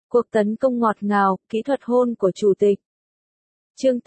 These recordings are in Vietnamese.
Cuộc tấn công ngọt ngào, kỹ thuật hôn của chủ tịch. Chương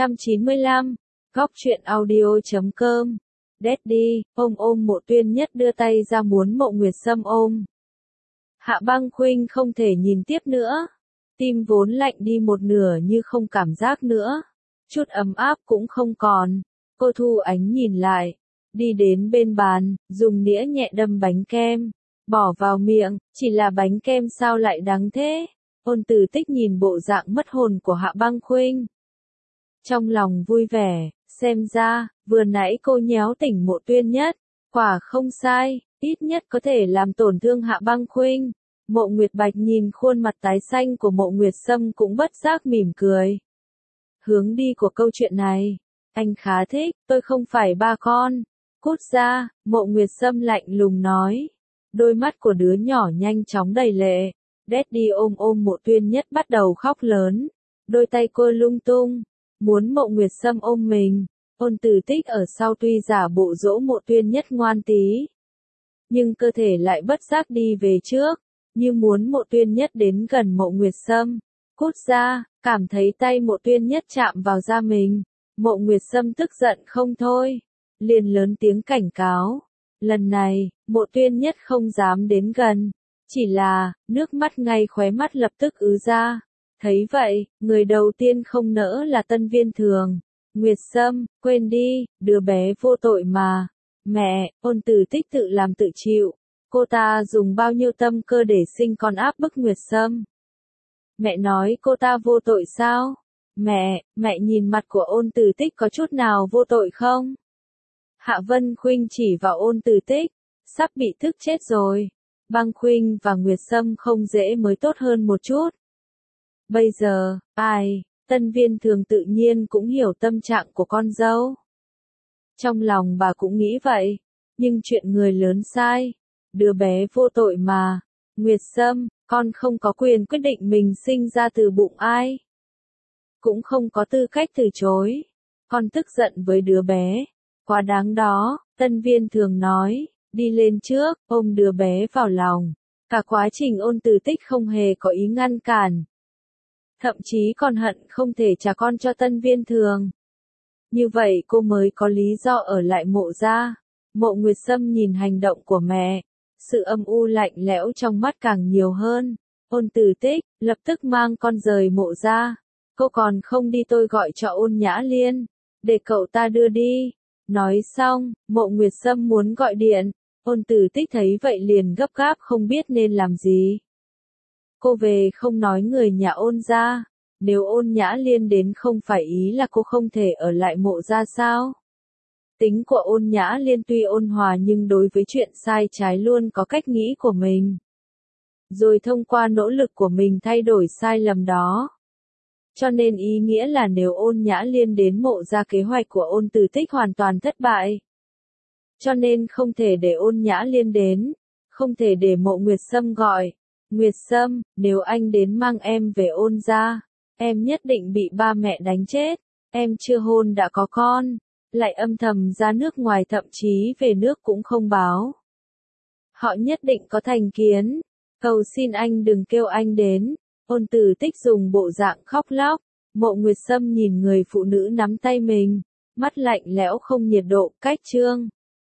895, Góc truyện audio.com. Daddy, ông ôm Mộ Tuyên Nhất đưa tay ra muốn Mộ Nguyệt Sâm ôm. Hạ Băng Khuynh không thể nhìn tiếp nữa. Tim vốn lạnh đi một nửa như không cảm giác nữa. Chút ấm áp cũng không còn. Cô Thu Ánh nhìn lại. Đi đến bên bàn, dùng nĩa nhẹ đâm bánh kem. Bỏ vào miệng, chỉ là bánh kem sao lại đắng thế? Ôn Từ Tích nhìn bộ dạng mất hồn của Hạ Băng Khuynh. Trong lòng vui vẻ, xem ra, vừa nãy cô nhéo tỉnh Mộ Tuyên Nhất. Quả không sai, ít nhất có thể làm tổn thương Hạ Băng Khuynh. Mộ Nguyệt Bạch nhìn khuôn mặt tái xanh của Mộ Nguyệt Sâm cũng bất giác mỉm cười. Hướng đi của câu chuyện này, anh khá thích, tôi không phải ba con. Cút ra, Mộ Nguyệt Sâm lạnh lùng nói. Đôi mắt của đứa nhỏ nhanh chóng đầy lệ. Daddy ôm Mộ Tuyên Nhất bắt đầu khóc lớn. Đôi tay cô lung tung, muốn Mộ Nguyệt Sâm ôm mình. Ôn Từ Tích ở sau tuy giả bộ dỗ Mộ Tuyên Nhất ngoan tí, nhưng cơ thể lại bất giác đi về trước, như muốn Mộ Tuyên Nhất đến gần Mộ Nguyệt Sâm. Cút ra, cảm thấy tay Mộ Tuyên Nhất chạm vào da mình. Mộ Nguyệt Sâm tức giận không thôi, liền lớn tiếng cảnh cáo. Lần này, Mộ Tuyên Nhất không dám đến gần, chỉ là, nước mắt ngay khóe mắt lập tức ứ ra. Thấy vậy, người đầu tiên không nỡ là Tân Viên Thường. Nguyệt Sâm, quên đi, đứa bé vô tội mà. Mẹ, Ôn Từ Tích tự làm tự chịu. Cô ta dùng bao nhiêu tâm cơ để sinh con áp bức Nguyệt Sâm. Mẹ nói cô ta vô tội sao? Mẹ nhìn mặt của Ôn Từ Tích có chút nào vô tội không? Hạ Vân Khuynh chỉ vào Ôn Từ Tích, sắp bị tức chết rồi. Băng Khuynh và Nguyệt Sâm không dễ mới tốt hơn một chút. Bây giờ, Tân Viên Thường tự nhiên cũng hiểu tâm trạng của con dâu. Trong lòng bà cũng nghĩ vậy, nhưng chuyện người lớn sai, đứa bé vô tội mà. Nguyệt Sâm, con không có quyền quyết định mình sinh ra từ bụng ai. Cũng không có tư cách từ chối. Con tức giận với đứa bé. Quá đáng đó, Tân Viên Thường nói, đi lên trước, ôm đứa bé vào lòng. Cả quá trình Ôn Từ Tích không hề có ý ngăn cản. Thậm chí còn hận không thể trả con cho Tân Viên Thường. Như vậy cô mới có lý do ở lại Mộ gia. Mộ Nguyệt Sâm nhìn hành động của mẹ, sự âm u lạnh lẽo trong mắt càng nhiều hơn. Ôn Từ Tích, lập tức mang con rời Mộ gia. Cô còn không đi tôi gọi cho Ôn Nhã Liên, để cậu ta đưa đi. Nói xong, Mộ Nguyệt Sâm muốn gọi điện. Ôn Từ Tích thấy vậy liền gấp gáp không biết nên làm gì. Cô về không nói người nhà Ôn gia. Nếu Ôn Nhã Liên đến không phải ý là cô không thể ở lại Mộ gia sao? Tính của Ôn Nhã Liên tuy ôn hòa nhưng đối với chuyện sai trái luôn có cách nghĩ của mình. Rồi thông qua nỗ lực của mình thay đổi sai lầm đó. Cho nên ý nghĩa là nếu Ôn Nhã Liên đến Mộ gia kế hoạch của Ôn Từ Tích hoàn toàn thất bại. Cho nên không thể để Ôn Nhã Liên đến, không thể để Mộ Nguyệt Sâm gọi. Nguyệt Sâm, nếu anh đến mang em về Ôn gia, em nhất định bị ba mẹ đánh chết. Em chưa hôn đã có con, lại âm thầm ra nước ngoài thậm chí về nước cũng không báo. Họ nhất định có thành kiến. Cầu xin anh đừng kêu anh đến. Ôn Từ Tích dùng bộ dạng khóc lóc. Mộ Nguyệt Sâm nhìn người phụ nữ nắm tay mình, mắt lạnh lẽo không nhiệt độ, cách trương.